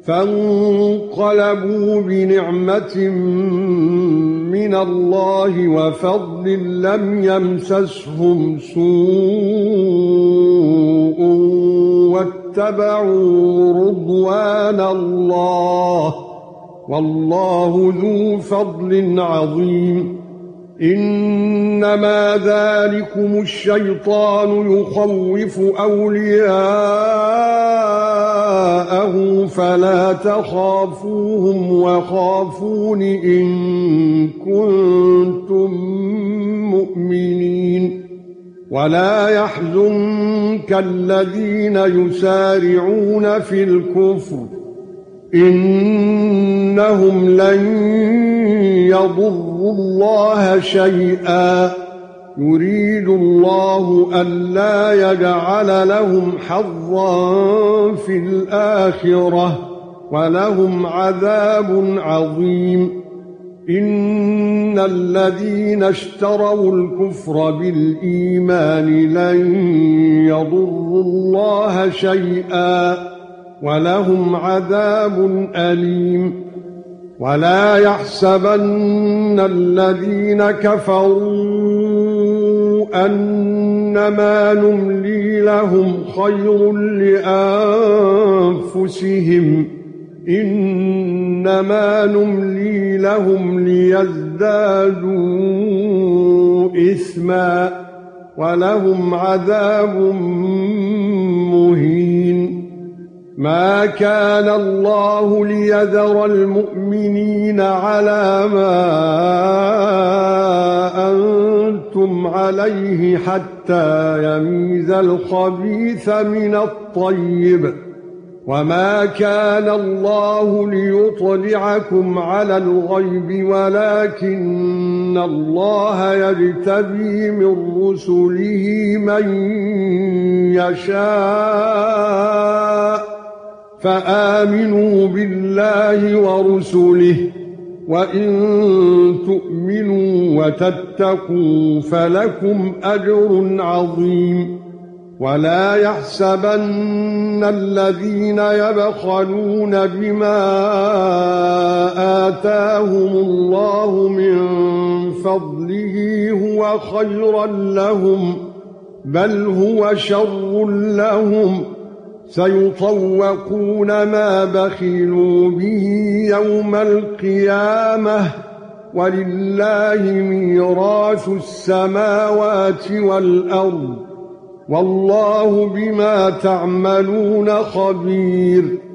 فانقلبوا بنعمة من الله وفضل لم يمسسهم سوء واتبعوا رضوان الله والله ذو فضل عظيم. انما ذلكم الشيطان يخوف اولياءه فلا تخافوهم وخافون ان كنتم مؤمنين. ولا يحزنك الذين يسارعون في الكفر انهم لن يضروا الله شيئا يريد الله الا يجعل لهم حظا في الاخره ولهم عذاب عظيم. ان الذين اشتروا الكفر بالايمان لن يضروا الله شيئا ولهم عذاب أليم. ولا يحسبن الذين كفروا أنما نملي لهم خير لأنفسهم إنما نملي لهم ليزدادوا إثما ولهم عذاب مهين. ما كان الله ليذر المؤمنين على ما أنتم عليه حتى يميز الخبيث من الطيب وما كان الله ليطلعكم على الغيب ولكن الله يجتبي من رسله من يشاء فآمنوا بالله ورسله وإن تؤمنوا وتتقوا فلكم أجر عظيم. ولا يحسبن الذين يبخلون بما آتاهم الله من فضله هو خيرا لهم بل هو شر لهم سيطوقون ما بخلوا به يوم القيامة ولله ميراث السماوات والأرض والله بما تعملون خبير.